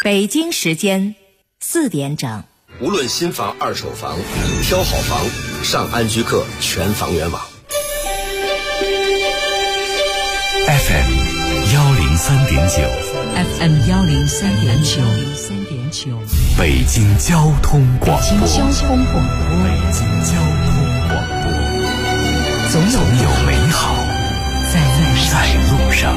北京时间4点整。 无论新房二手房，挑好房上安居客全房源网。 FM 103.9 FM 103.9 北京交通广播。 北京交通广播，总有美好在路上。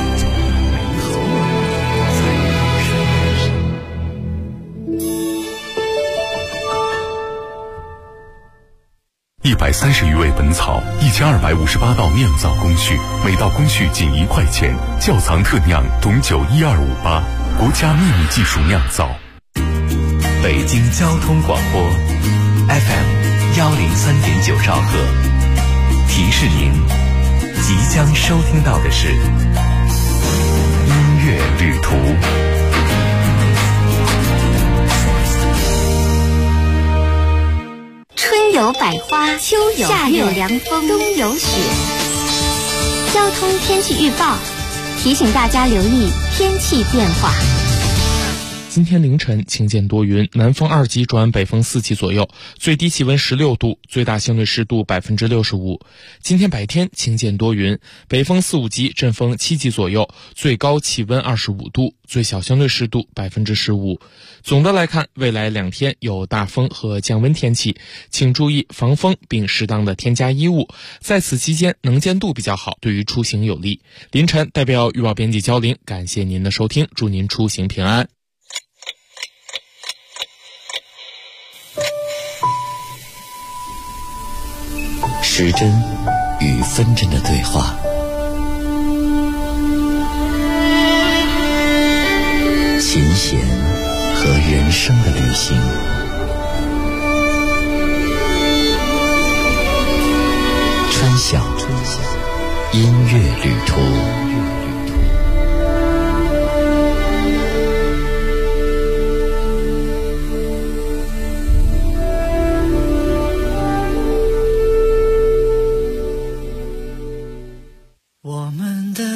130余味本草，1258道酿造工序，每道工序仅1块钱。窖藏特酿董酒12588，国家秘密技术酿造。 北京交通广播 FM 103.9兆赫，提示您即将收听到的是音乐旅途。 春有百花，秋有夏有凉风，冬有雪。交通天气预报提醒大家留意天气变化。 今天凌晨晴间多云，南风2级转北风4级左右，最低气温16度，最大相对湿度65%。今天白天晴间多云，北风4、5级，阵风7级左右，最高气温25度，最小相对湿度15%。总的来看，未来2天有大风和降温天气，请注意防风并适当的添加衣物，在此期间能见度比较好，对于出行有利。凌晨代表预报编辑焦玲，感谢您的收听，祝您出行平安。 时针与分针的对话，琴弦和人生的旅行，春晓音乐旅途。 我们的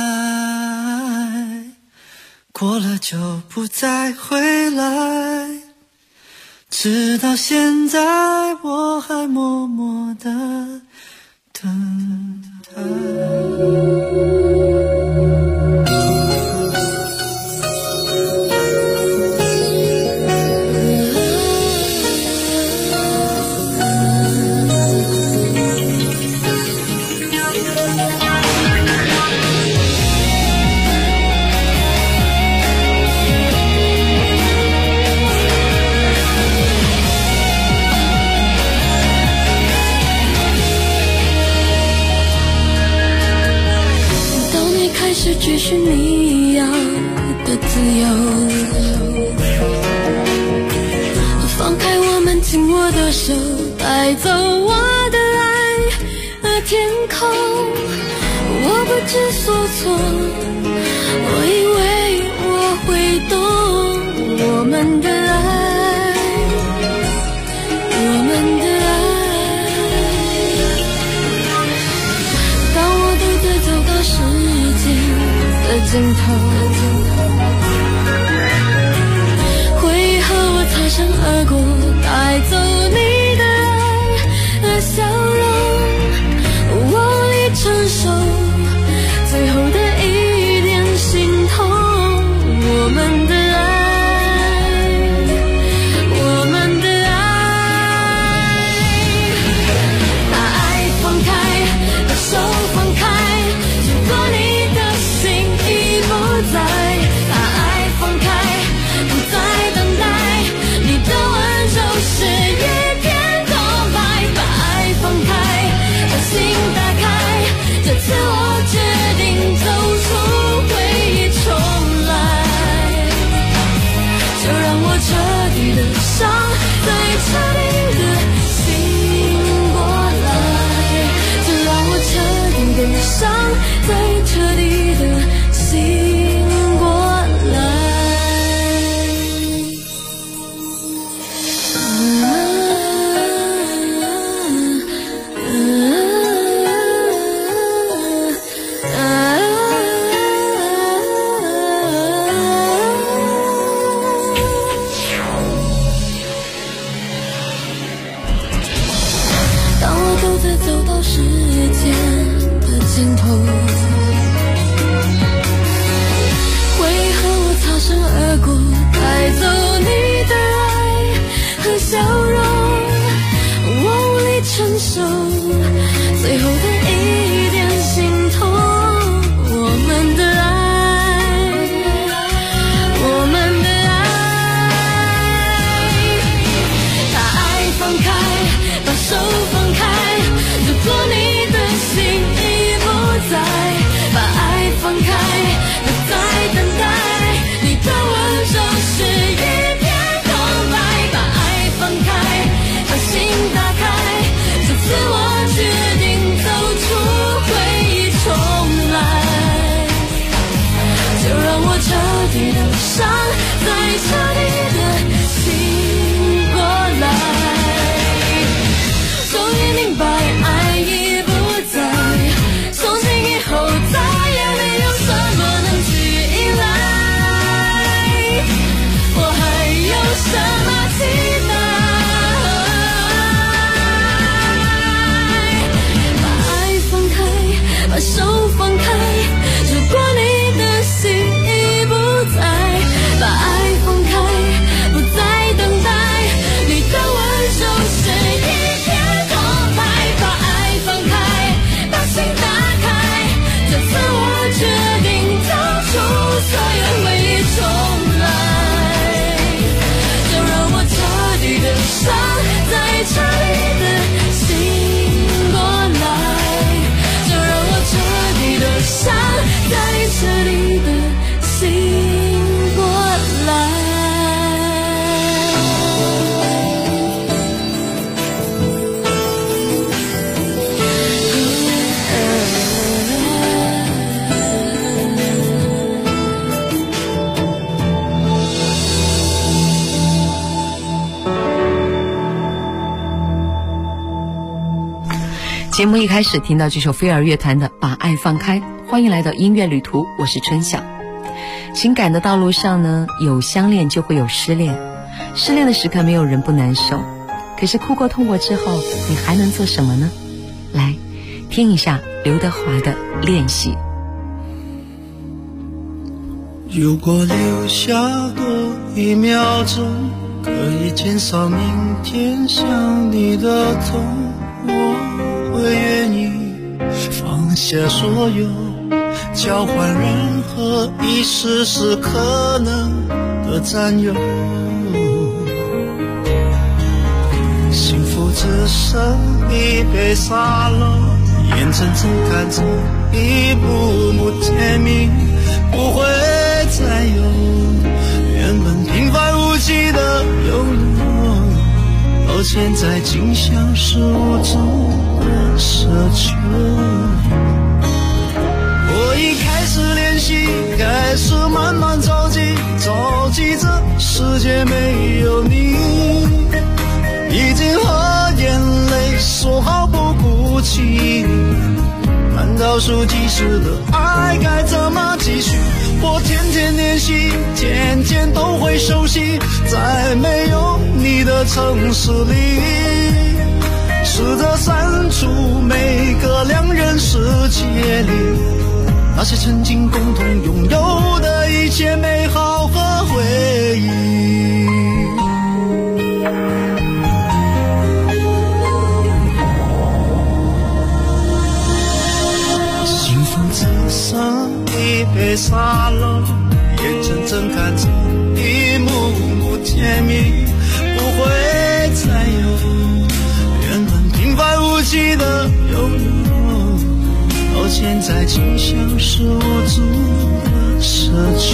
爱过了就不再回来，直到现在我还默默地等待。追寻你要的自由，放开我们紧握的手，带走我的爱和天空。我不知所措，我以为我会懂我们的爱，我们的爱。当我独自走到时间的尽头，回忆和我擦身而过，带走你的爱和笑容，我无力承受最后的一点心痛。我们的爱，我们的爱，把爱放开，把手放开，如果你把爱放开，不再等待，你的温柔是一个自走到时间的尽头。为何我擦身而过，带走你的爱和笑容，我无力承受最后的一点心痛。我们的爱，我们的爱，把爱放开，把手放开，如果你的心已不在，把爱放开，不再等待，你的温柔是一片空白，把爱放开，把心打开，这次我决定走出回忆重来，就让我彻底的伤，再彻底的醒过来，终于明白爱已不在，从今以后再也没有什么能去依赖，我还有什么期待？把爱放开，把手放开，如果你的心已不在，把爱放开，不再等待，你的温柔是一片空白，把爱放开，把心打开，这次我决定走出所有回忆重来，就让我彻底的伤，再彻底的醒过来，就让我彻底的伤，再彻底的醒过来。 节目一开始听到这首飞儿乐团的《把爱放开》，欢迎来到音乐旅途，我是春晓。情感的道路上呢，有相恋就会有失恋，失恋的时刻没有人不难受，可是哭过痛过之后，你还能做什么呢？来听一下刘德华的《练习》。 如果留下多1秒钟，可以减少明天想你的痛，我会愿意放下所有，交换任何一丝丝可能的占有。幸福只剩一杯沙漏，眼睁睁看着一幕幕甜蜜不会再有，原本平凡无奇的拥有，到现在竟像是无助的奢求。我已开始练习，开始慢慢着急，着急这世界没有你，已经和眼泪说好不哭泣，看倒数计时的爱该怎么继续，我天天练习，天天都会熟悉，在没有你的城市里，试着删除每个两人世界里那些曾经共同拥有的一切美好和回忆。幸福只剩一杯沙漏，眼睁睁看着一幕幕甜蜜不会再有，原本平凡无奇的拥有，到现在竟像是无助的奢求。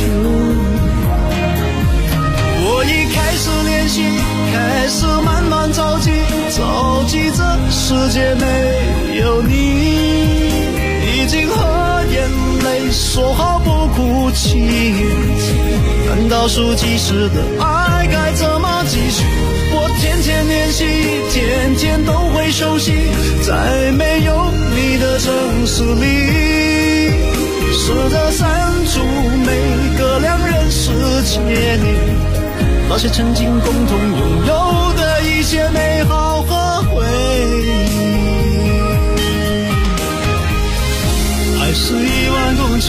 我已开始练习，开始慢慢着急，着急这世界没有你，已经和眼泪说好不哭泣，看倒数计时的爱该怎么继续，我天天练习，天天都会熟悉，在没有你的城市里，试着删除每个两人世界里那些曾经共同拥有的一切美好和回忆。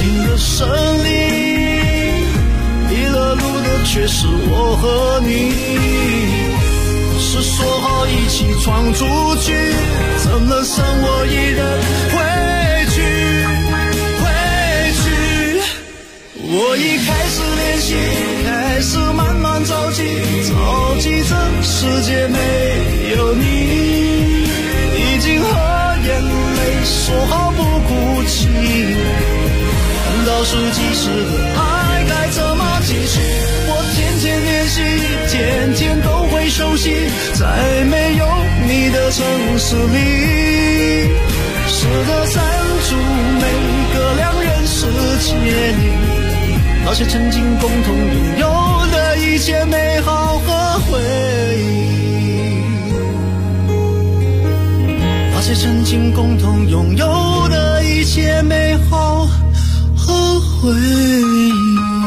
情的胜利，迷了路的却是我和你。是说好一起闯出去，怎能剩我一人回去？我已开始练习，开始慢慢着急，着急这世界没有你，已经和眼泪说好不哭泣。倒数计时的爱该怎么继续？我天天练习，天天都会熟悉，在没有你的城市里，试着删除每个两人世界里那些曾经共同拥有的一切美好和回忆，那些曾经共同拥有的一切美好和回忆。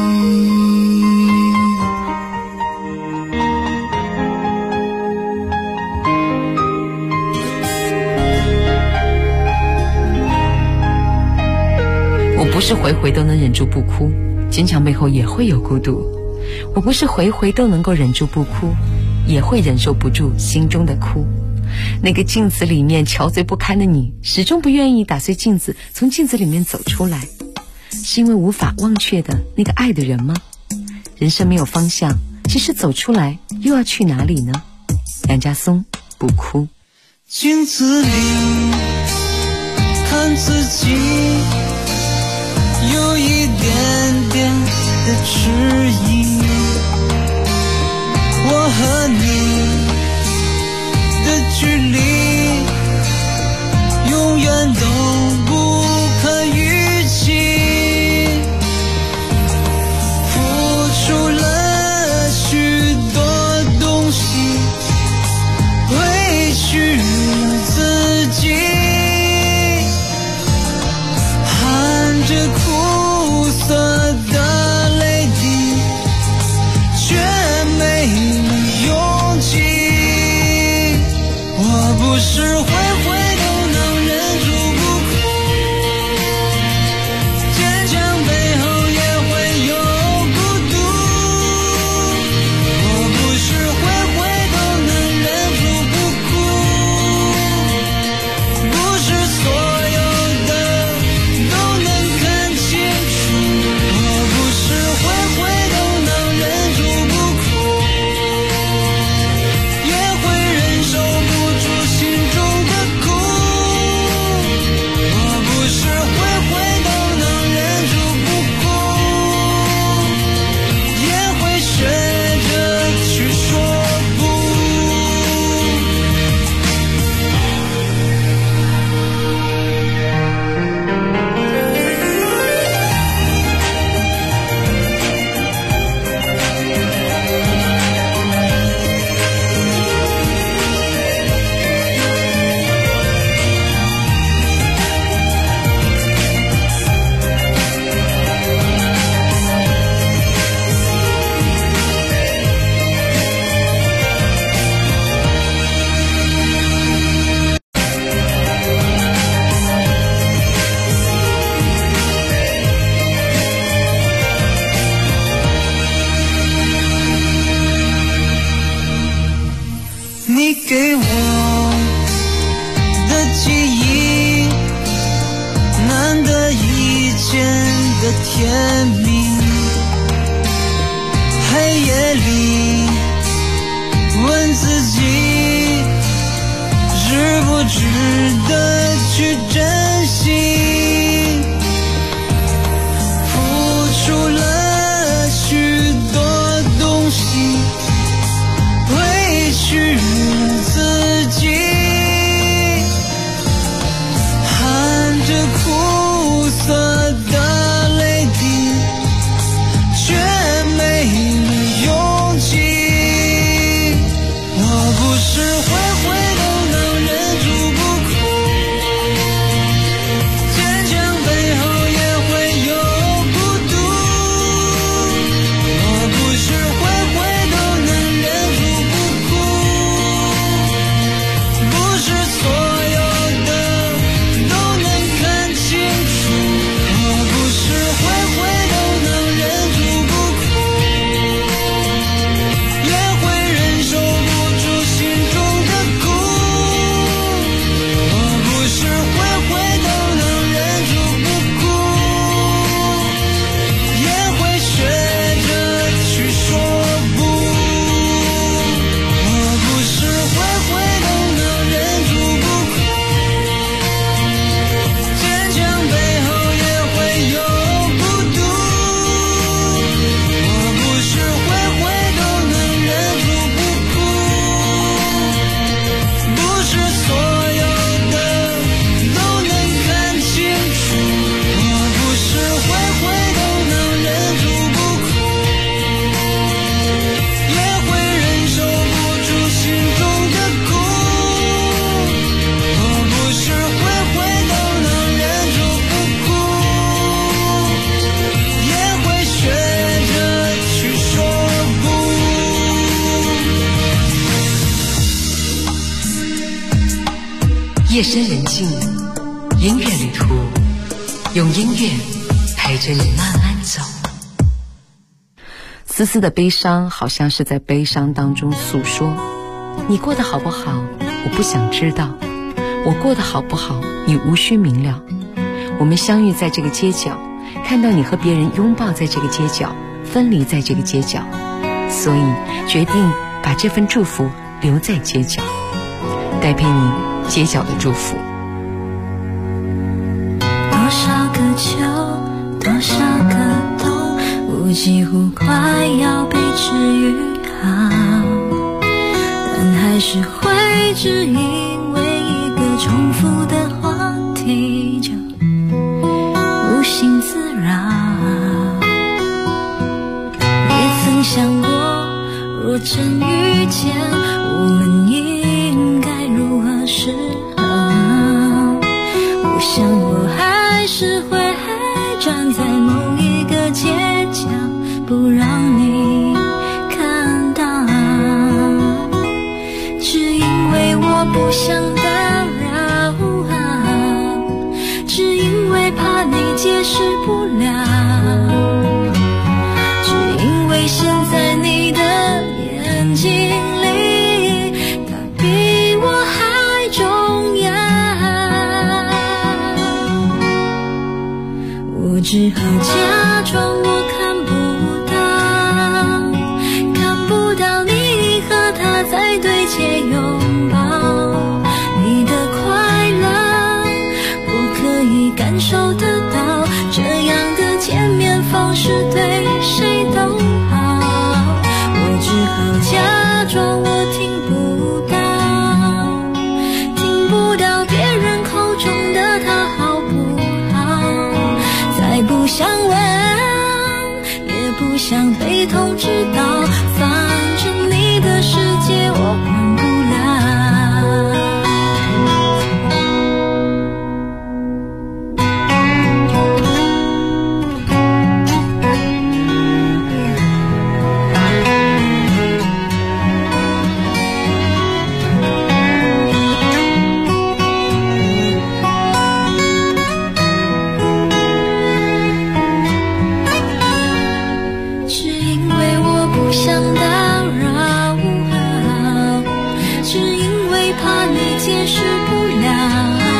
我不是回回都能忍住不哭，坚强背后也会有孤独。我不是回回都能够忍住不哭，也会忍受不住心中的哭。那个镜子里面憔悴不堪的你，始终不愿意打碎镜子，从镜子里面走出来，是因为无法忘却的那个爱的人吗？人生没有方向，其实走出来又要去哪里呢？梁家松，不哭。 镜子里看自己，有一点点的迟疑，我和你的距离永远都不可预期，付出了许多东西，委屈自己，含着苦涩的泪滴，却没勇气。我不是回回都能忍住不哭，坚强背后也会有孤独。我不是回回都能忍住不哭，不是所有的都能看清楚。我不是回回都能忍住不哭，也会忍受不住心中的苦。我不是回回都能忍住不哭，也会学着去说不。你给我的记忆，难得一见的甜蜜，黑夜里问自己，值不值得去珍惜，付出了许多东西，委屈自己，含着苦涩的泪滴，却没勇气。我不是回回都能忍住不哭， 夜深人静，音乐旅途，用音乐陪着你慢慢走。丝丝的悲伤好像是在悲伤当中诉说，你过得好不好我不想知道，我过得好不好你无需明了。我们相遇在这个街角，看到你和别人拥抱在这个街角，分离在这个街角，所以决定把这份祝福留在街角，带陪你街角的祝福。 多少个秋，多少个冬，我几乎快要被治愈好，但还是会只因为一个重复的话题就无心自扰。也曾想过，若真遇见，我们应该如何是好？我想我还是会站在某一个街角，不让你看到，只因为我不想打扰，只因为怕你解释不了，只因为现在你的眼睛里它比我还重要，我只好假装我看不到，看不到你和他在对街拥抱，你的快乐我可以感受得到，这样的见面方式对谁都好，我只好假装我听不到，听不到别人口中的他好不好，再不想问，也不想被通知到，反正你的世界我管不了。只因为我不想打扰，只因为怕你解释不了，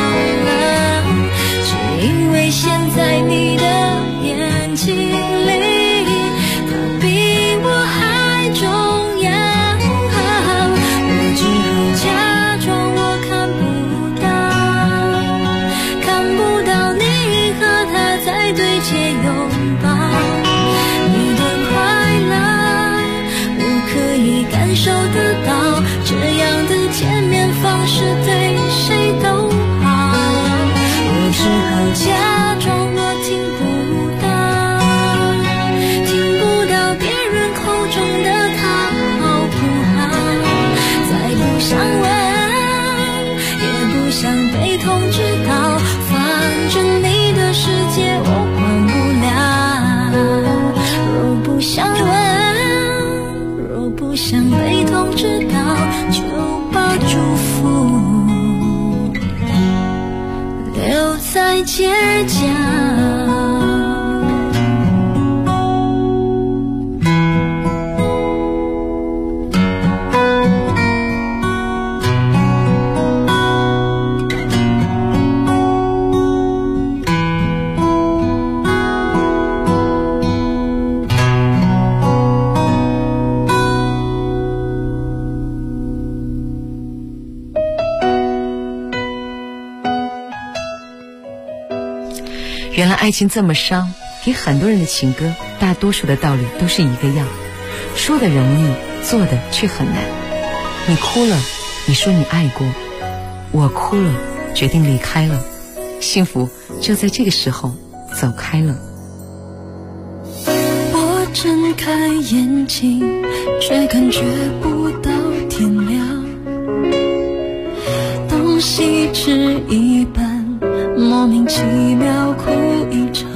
只因为现在你的眼睛里它比我还重要，我只好假装我看不到，看不到你和他在对街拥抱，你的快乐我可以感受得到，这样的见面方式对谁都好，我只好假装我听不到，听不到别人口中的他好不好，再不想问，也不想被通知到，反正你的世界我管不了，若不想问，若不想被通知到，就把祝福留在街角。 原来爱情这么伤，给很多人的情歌，大多数的道理都是一个样，说的容易，做的却很难。你哭了，你说你爱过，我哭了，决定离开了，幸福就在这个时候走开了。 我睁开眼睛，却感觉不到天亮，东西吃一半，莫名其妙哭一场，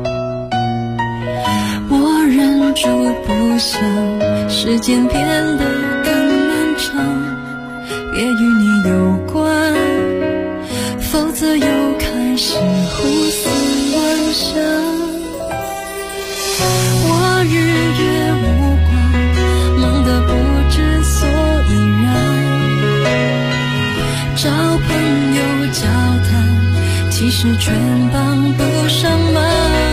我忍住不想时间变得更漫长，也与你有关， 是胡思乱想，我日月无光，忙得不知所以然，找朋友交谈，其实全帮不上忙，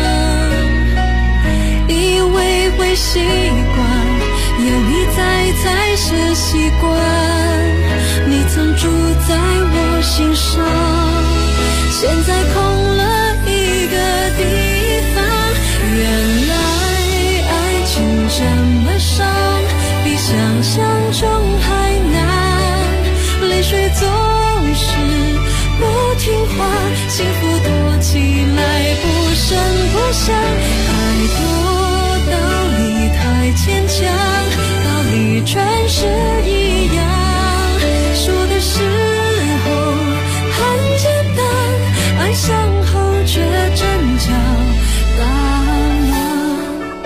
以为会习惯，有你在才是习惯，你曾住在我心上，现在空了一个地方。原来爱情这么伤，比想象中还难，泪水总是不听话，幸福躲起来不声不响，太多道理太牵强，道理全是一样，说的时候很简单，爱上后却真叫大忙。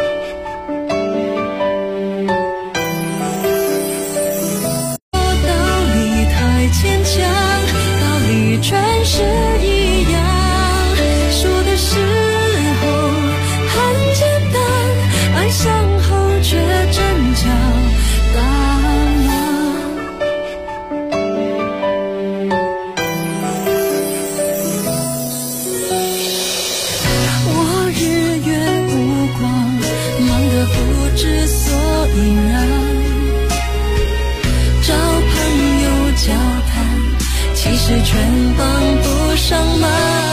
道理太牵强，道理全是一样，说的时候很简单，爱上后却真叫大忙。我日月无光，忙得不知所以然，找朋友交谈，其实全帮不上忙，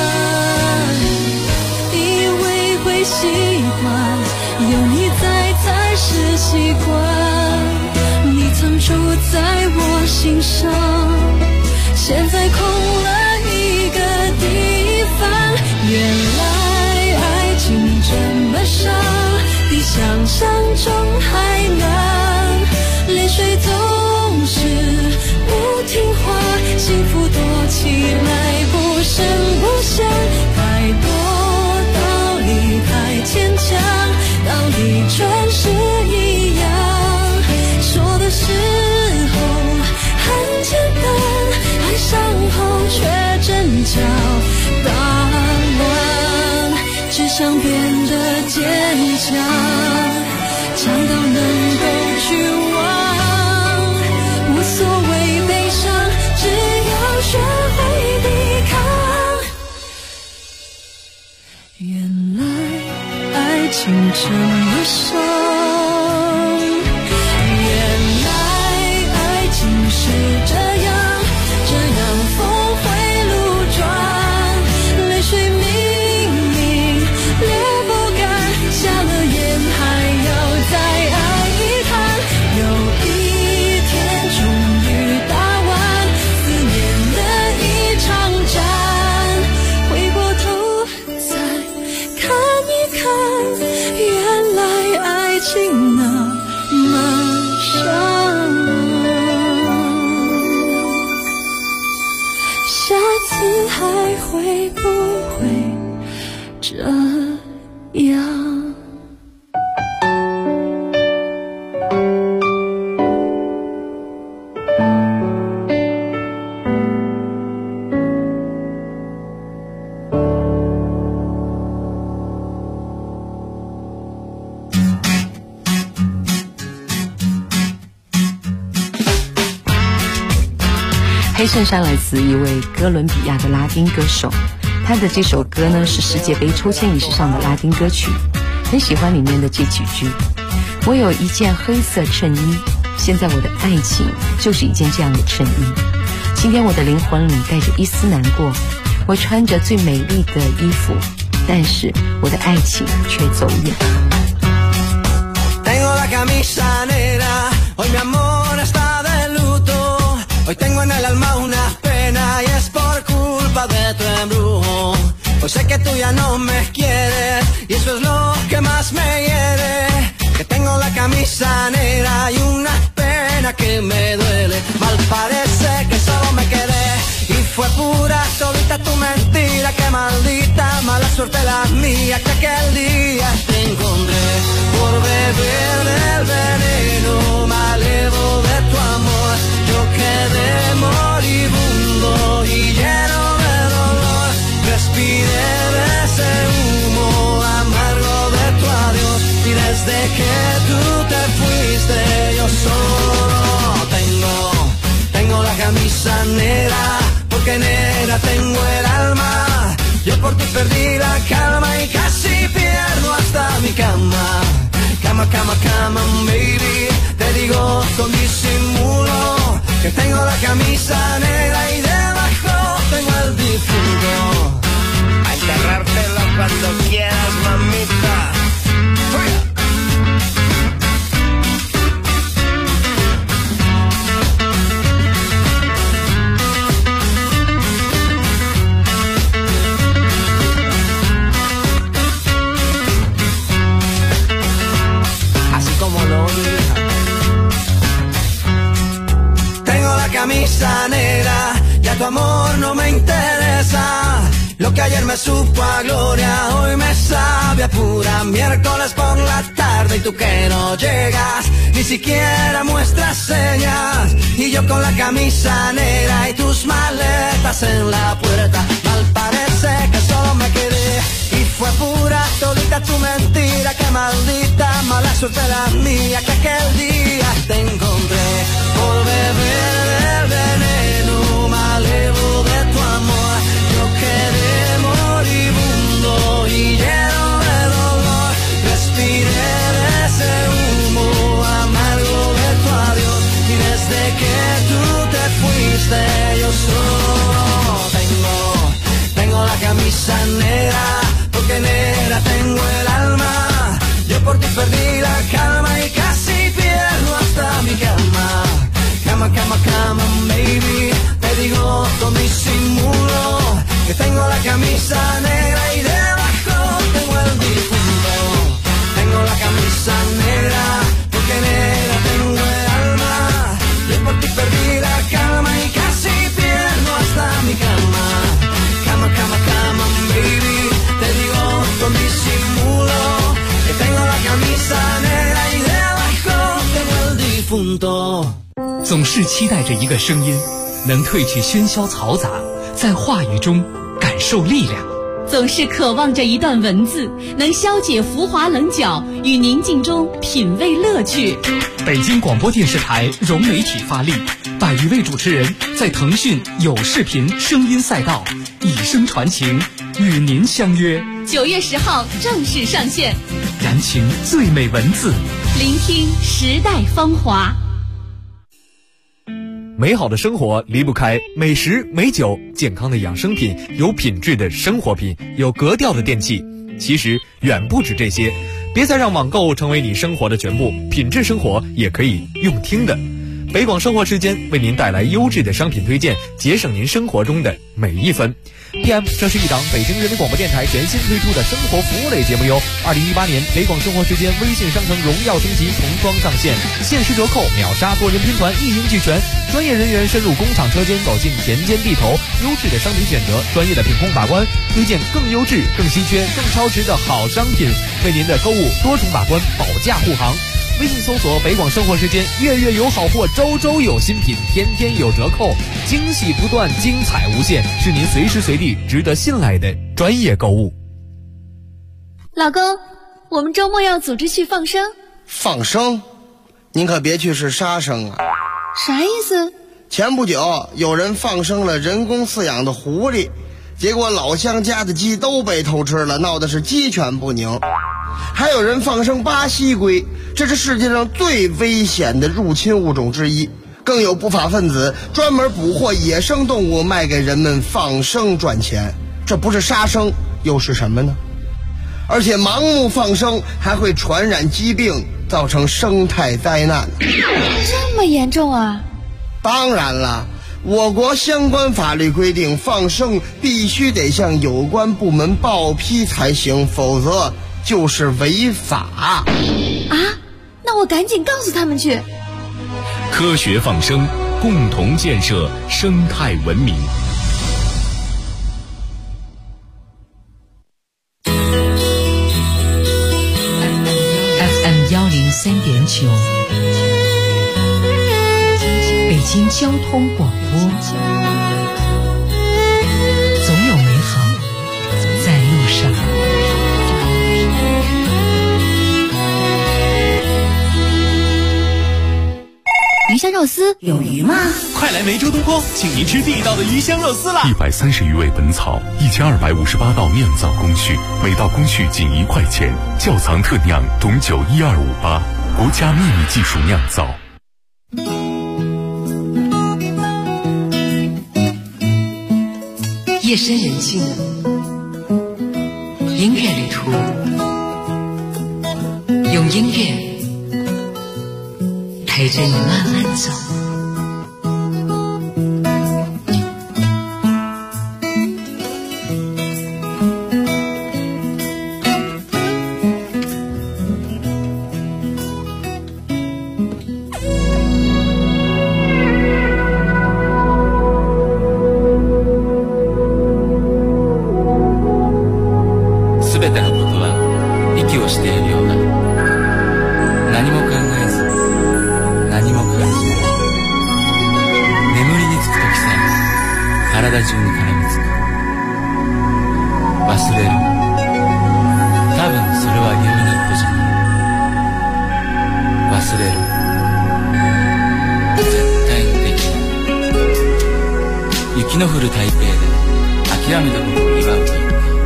以为会习惯，有你在才是习惯，你曾住在我心上，现在空了一个地方。原来爱情这么伤，比想象中还难，泪水总是不听话，幸福躲起来不声不响，太多道理太牵强，道理全是一样，说的时候很简单，爱上后却真叫大乱，只想变得坚强，强到能够去忘，无所谓悲伤，只要学会抵抗。原来爱情这么伤，原来爱情是这样，这样峰回路转，泪水明明流不干，下了眼还要再爱一趟，有一天终于打完思念的一场战，回过头再看一看，原来爱情那么伤，下次还会不会这样？ 黑衬衫来自一位哥伦比亚的拉丁歌手，他的这首歌呢是世界杯抽签仪式上的拉丁歌曲，很喜欢里面的这几句：我有一件黑色衬衣，现在我的爱情就是一件这样的衬衣，今天我的灵魂里带着一丝难过，我穿着最美丽的衣服，但是我的爱情却走远。 Tengo la camisa negra, hoy mi amor está de luto. Hoy tengo en el alma una pena y es por culpa de tu embrujo. Hoy sé que tú ya no me quieres y eso es lo que más me hiere. Que tengo la camisa negra y una pena que me duele. Mal parece que solo me quedé y fue pura todita tu mentira. Que maldita mala suerte la mía que aquel día te encontré. Por beber del veneno me alevo de tu amor. Yo quedé moribundo y lleno de dolor. Respiro desde que tú te fuiste yo solo tengo la camisa negra, porque negra tengo el alma. Yo por ti perdí la calma y casi pierdo hasta mi cama. Cama, cama, cama, baby, te digo con disimulo que tengo la camisa negra y debajo tengo el difunto. A enterrártelo cuando quieras, mamita. Camisa negra, ya tu amor no me interesa. Lo que ayer me supo a gloria, hoy me sabe a pura. Miércoles por la tarde y tú que no llegas, ni siquiera muestras señas. Y yo con la camisa negra y tus maletas en la puerta. Mal parece que solo me quedé y fue pura todita tu mentira. Que maldita mala suerte la mía, que aquel día te encontré por beber del veneno malevo de tu amor. Yo quedé moribundo y lleno de dolor, respiré de ese humo amargo de tu adiós. Y desde que tú te fuiste yo solo tengo la camisa negra, porque negra tengo el alma. Yo por ti perdí la calma y casi pierdo hasta mi cama. Cama, cama, cama, baby, te digo con disimulo que tengo la camisa negra y debajo tengo el difunto. Tengo la camisa negra, porque negra tengo el alma. Yo por ti perdí la calma y casi pierdo hasta mi cama. Cama, cama, cama, baby, te digo con disimulo que tengo la camisa negra y debajo tengo el difunto。 总是期待着一个声音，能褪去喧嚣嘈杂，在话语中感受力量。 总是渴望着一段文字，能消解浮华棱角，与宁静中品味乐趣。 北京广播电视台融媒体发力，100余位主持人在腾讯有视频声音赛道以声传情，与您相约。 9月10号正式上线， 燃情最美文字， 聆听时代芳华。 美好的生活离不开美食美酒，健康的养生品，有品质的生活品，有格调的电器。其实远不止这些，别再让网购成为你生活的全部，品质生活也可以用听的。北广生活时间为您带来优质的商品推荐，节省您生活中的每一分。PM， 这是一档北京人民广播电台全新推出的生活服务类节目哟。2018年北广生活时间微信商城荣耀升级重装上线，限时折扣，秒杀多人拼团，一应俱全。专业人员深入工厂车间，走进田间地头，优质的商品选择，专业的品控把关，推荐更优质、更稀缺、更超值的好商品，为您的购物多重把关，保驾护航。微信搜索北广生活时间，月月有好货，周周有新品，天天有折扣，惊喜不断，精彩无限，是您随时随地值得信赖的专业购物。 老公，我们周末要组织去放生。 放生？您可别去是杀生啊！ 啥意思？ 前不久有人放生了人工饲养的狐狸，结果老乡家的鸡都被偷吃了，闹的是鸡犬不宁。还有人放生巴西龟，这是世界上最危险的入侵物种之一。更有不法分子专门捕获野生动物卖给人们放生赚钱，这不是杀生又是什么呢？而且盲目放生还会传染疾病，造成生态灾难。 这么严重啊？ 当然了，我国相关法律规定，放生必须得向有关部门报批才行，否则就是违法啊！ 那我赶紧告诉他们去。 科学放生，共同建设生态文明。 FM 103.9，北京交通广播，总有美好在路上。 香肉丝有鱼吗？ 快来梅州东坡，请您吃地道的鱼香肉丝啦 ！130余味本草，1258道酿造工序，每道工序仅1块钱，窖藏特酿董酒12588，国家秘密技术酿造。 夜深人静，音乐旅途，用音乐陪着你慢慢走。 雪の降る台北で諦めたことを祝う日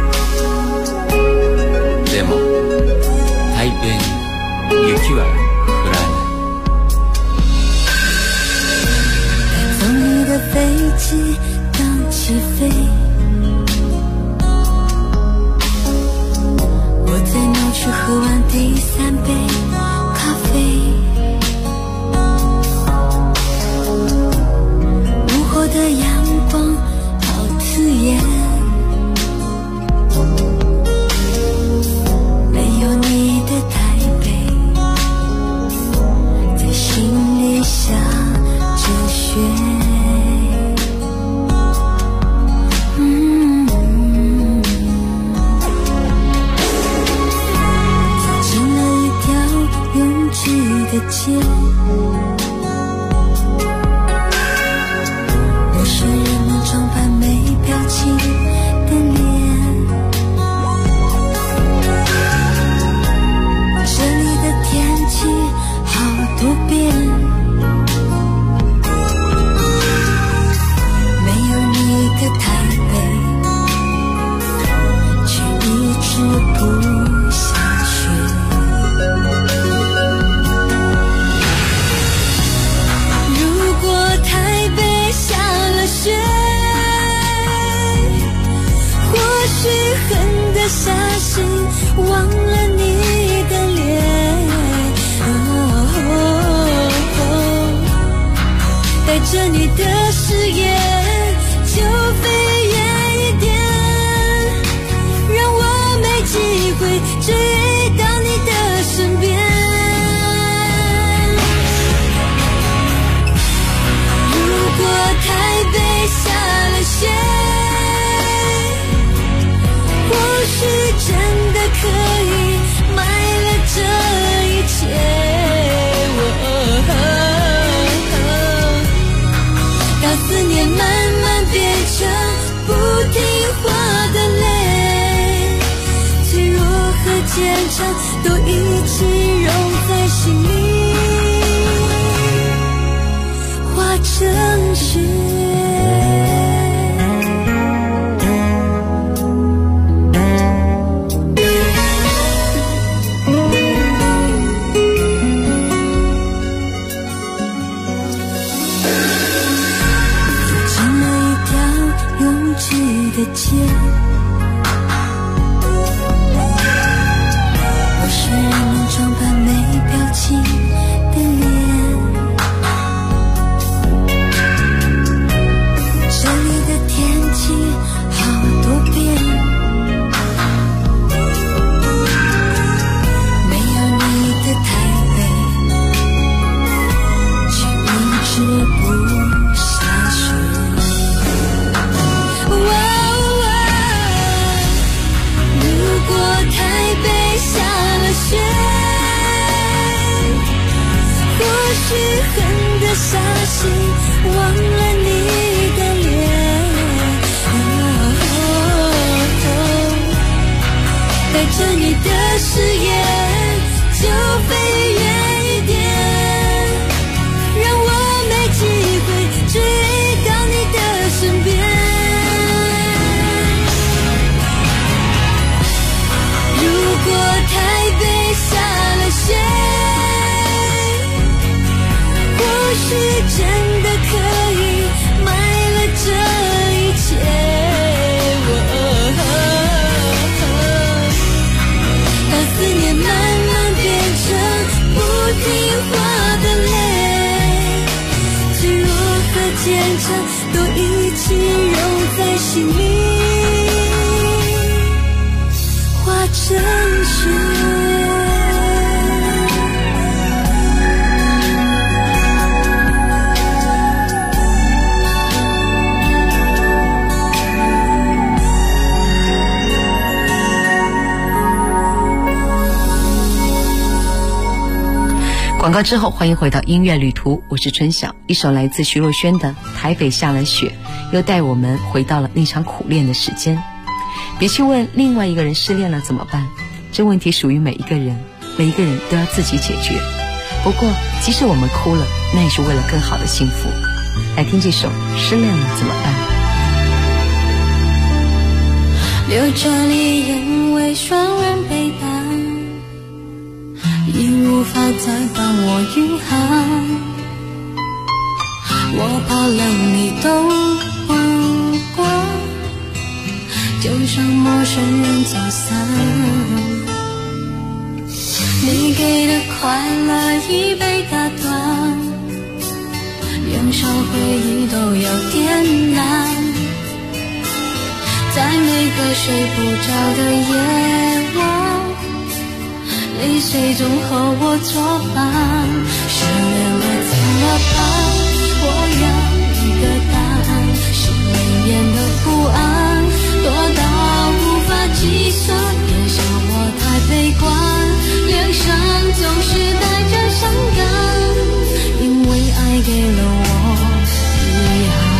でも台北に雪は降らない带走你的飞机刚起飞，我在闹区喝完第3杯咖啡，午后的阳光好刺眼，没有你的台北在心里下着雪，走进了一条拥挤的街，陌生人们装扮没表情的脸，这里的天气好多变，没有你的台北却一直不下雪，如果台北下了雪，或许狠得下心忘了你的脸，带着你的誓言就飞远一点，让我没机会追到你的身边。如果台北下了雪，或许真的可以买了这一切，当思念慢慢变成不听话的泪，脆弱和坚强都一起融在心里，化成雪。的街，陌生人们装扮没表情的脸，这里的天气好多变，没有你的台北却一直不下雪。如果台北下了雪，或许狠得下心忘了你的脸，带着你的誓言就飞远一点，让我心里化成雪。 广告之后，欢迎回到音乐旅途，我是春晓。一首来自徐若瑄的《台北下了雪》，又带我们回到了那场苦恋的时间。别去问另外一个人失恋了怎么办，这问题属于每一个人，每一个人都要自己解决。不过即使我们哭了，那也是为了更好的幸福。来听这首《失恋了怎么办》。 流着泪眼为双人背单，已无法再帮我御寒，我怕连你都忘光，就像陌生人走散。你给的快乐已被打断，连想回忆都有点难，在每个睡不着的夜晚，泪水中和我作伴。失恋了怎么办？我要一个答案。心里面的不安多到无法计算，别笑我太悲观，脸上总是带着伤感，因为爱给了我遗憾。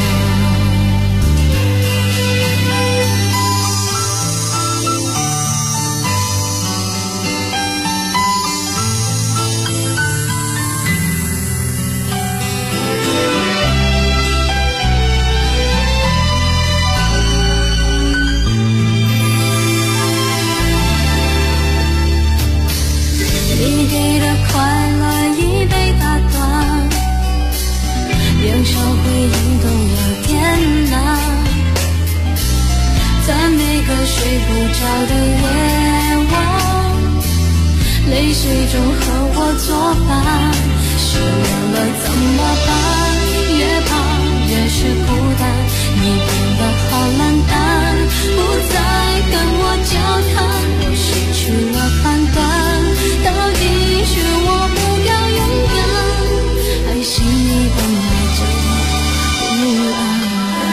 你给的快乐已被打断，连想回忆都有点难，在每个睡不着的夜晚，泪水中和我作伴。失恋了怎么办？越怕越是孤单，你变得好冷淡，不再跟我交谈，我失去了判断，到底是我不够勇敢，还是你本来就不安？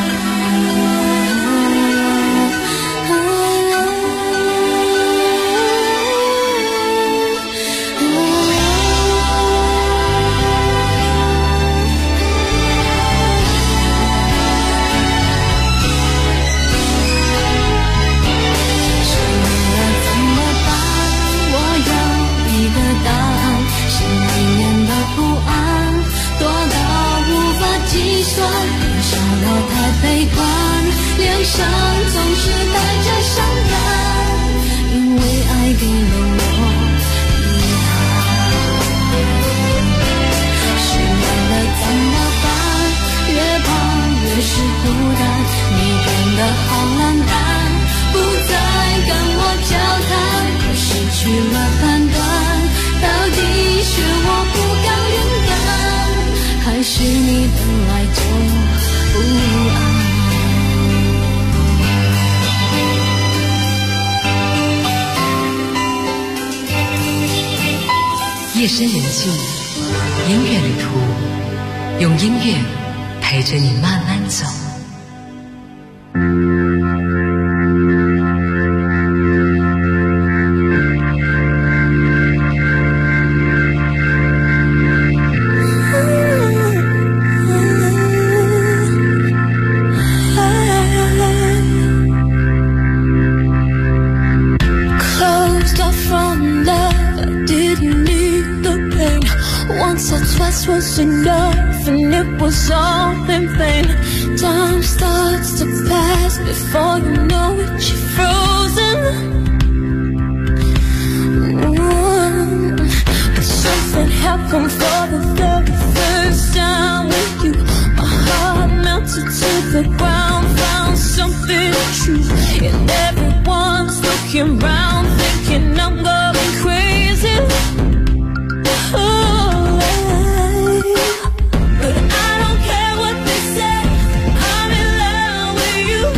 悲观，脸上总是带着伤感，因为爱给了我遗憾。失恋了怎么办？越怕越是孤单，你变得好冷淡，不再跟我交谈，我失去了判断，到底是我不够勇敢，还是你本来就不安？ 夜深人静，音乐旅途，用音乐陪着你慢慢走。 Was enough and it was all in vain. Time starts to pass before you know it, you're frozen. But something happened for the very first time with you. My heart melted to the ground, found something true, and everyone's looking round thinking I'm going crazy. But I don't care what they say, I'm in love with you.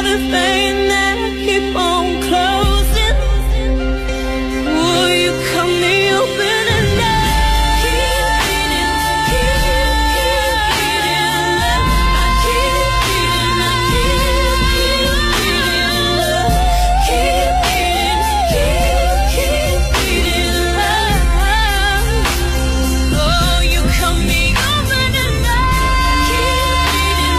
everything that keep on closing. Will you cut me open and down? Keep beating, keep beating love. I keep beating, I keep beating love. Keep beating love. Oh, you cut me open and down. Keep beating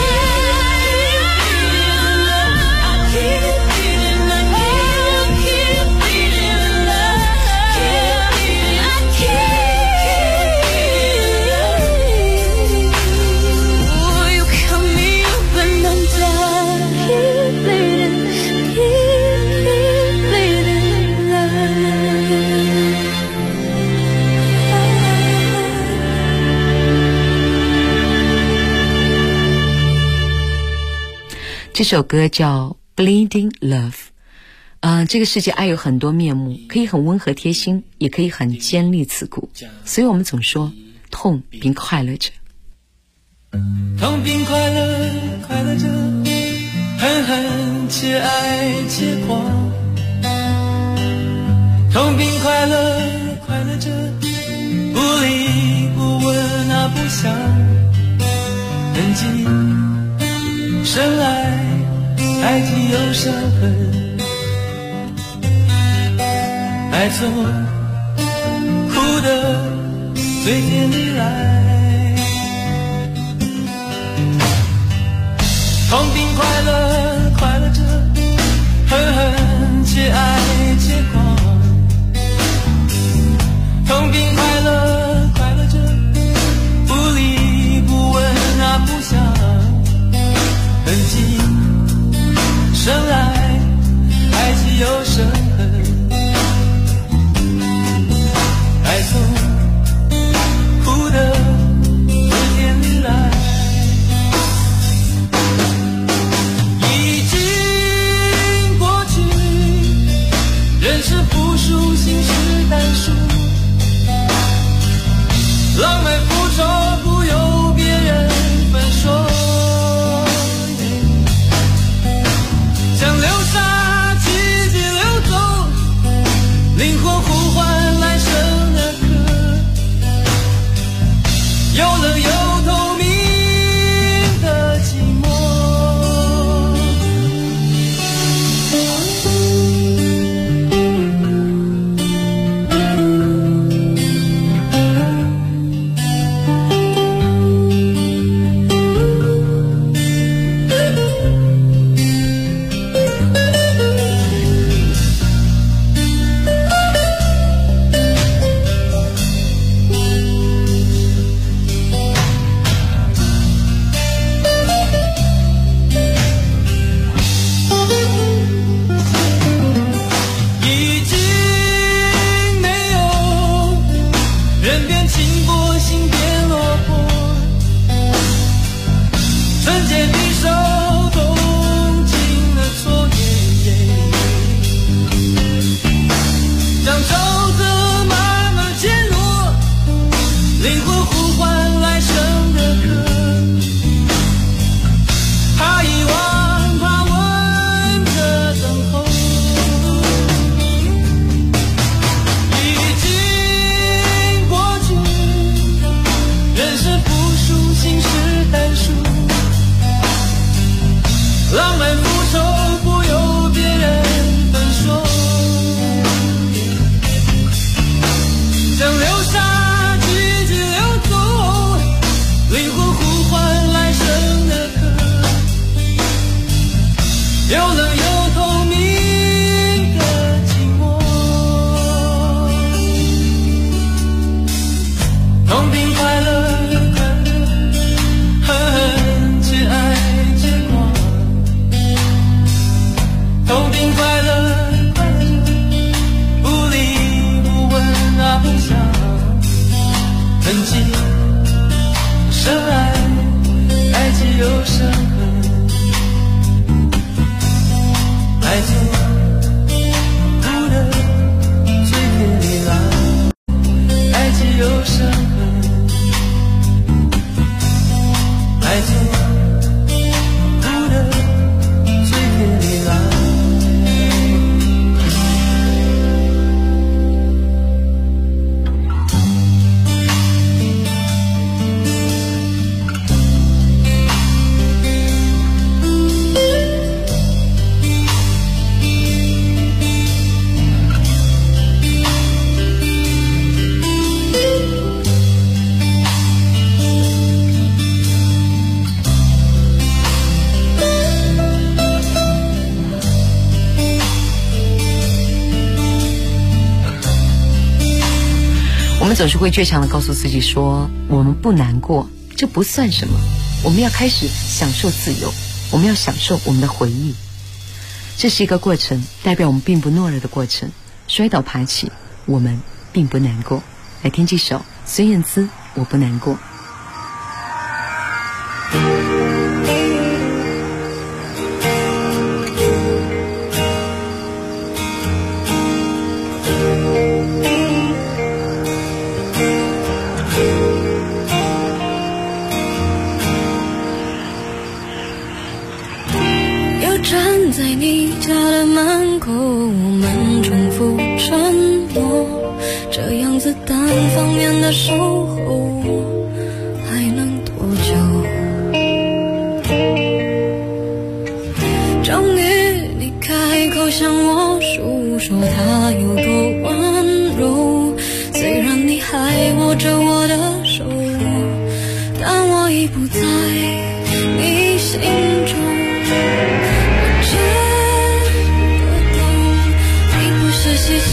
love. I keep beating, I keep beating love. Keep beating, I keep. Oh, you cut me open and down. Keep bleeding, keep bleeding love. 这首歌叫 Bleeding Love。这个世界爱有很多面目，可以很温和贴心，也可以很尖利刺骨，所以我们总说痛并快乐着。 痛并快乐，快乐着，恨恨且爱且狂。痛并快乐，快乐着，不离不问那不想痕迹，生来爱情有伤痕，爱从哭的嘴甜里来。痛并快乐，快乐着，恨恨且爱且狂。痛并快乐，快乐着，不离不问那不想痕迹，生来爱情有伤痕，爱从哭的嘴甜里来。已经过去，人是朴素，心是单数，浪漫复仇不由别人分说，像流沙季节流走，灵魂呼唤来生的歌，有冷有透明的寂寞。 总是会倔强地告诉自己说，我们不难过，这不算什么，我们要开始享受自由，我们要享受我们的回忆。这是一个过程，代表我们并不懦弱的过程。摔倒爬起，我们并不难过。来听这首孙燕姿《我不难过》。 站在你家的门口，我们重复承诺，这样子单方面的守候还能多久？终于你开口向我诉说他有多温柔，虽然你还握着我的手，但我已不在你心中。细细研究，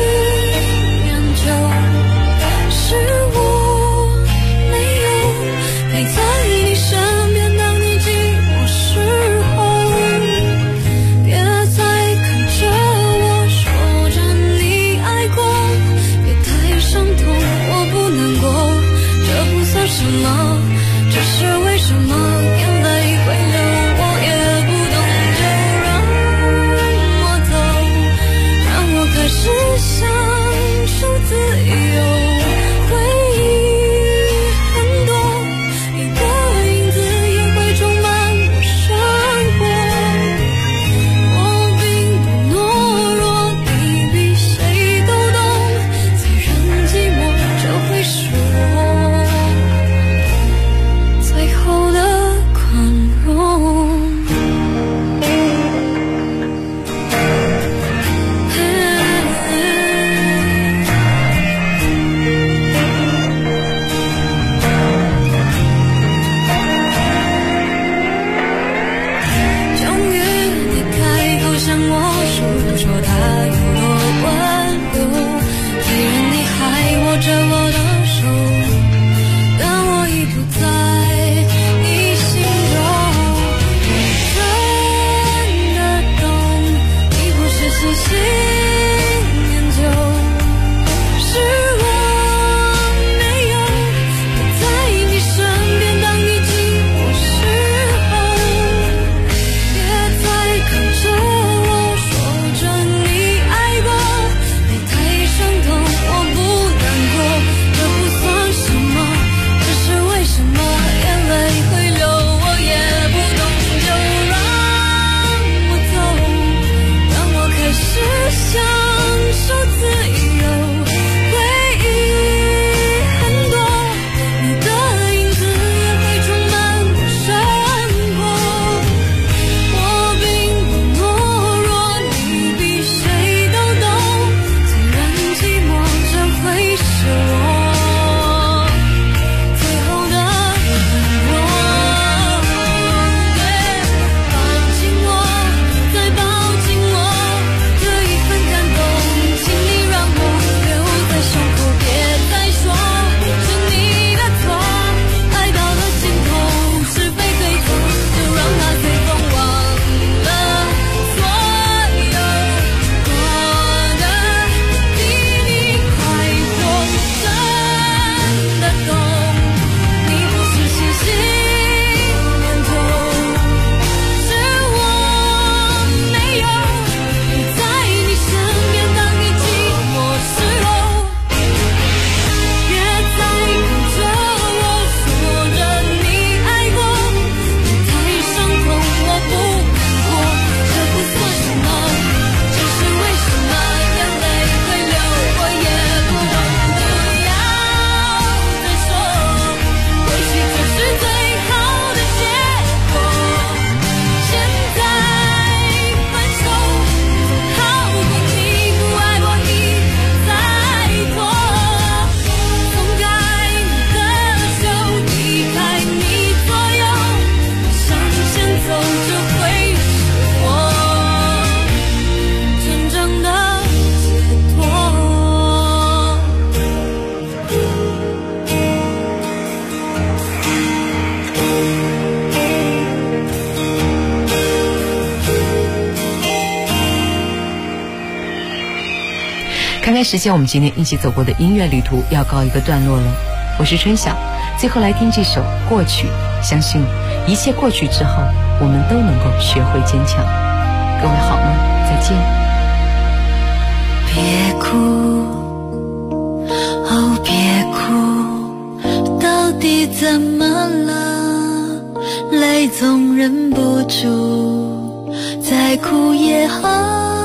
是我没有陪在你身边，当你寂寞时候，别再看着我说着你爱过，别太伤痛，我不难过，这不算什么，只是为什么眼泪会流，我也不懂。 看时间，我们今天一起走过的音乐旅途要告一个段落了。我是春晓，最后来听这首《过去》，相信一切过去之后，我们都能够学会坚强。各位好吗？再见。 别哭，哦别哭，到底怎么了？泪总忍不住，再哭也好。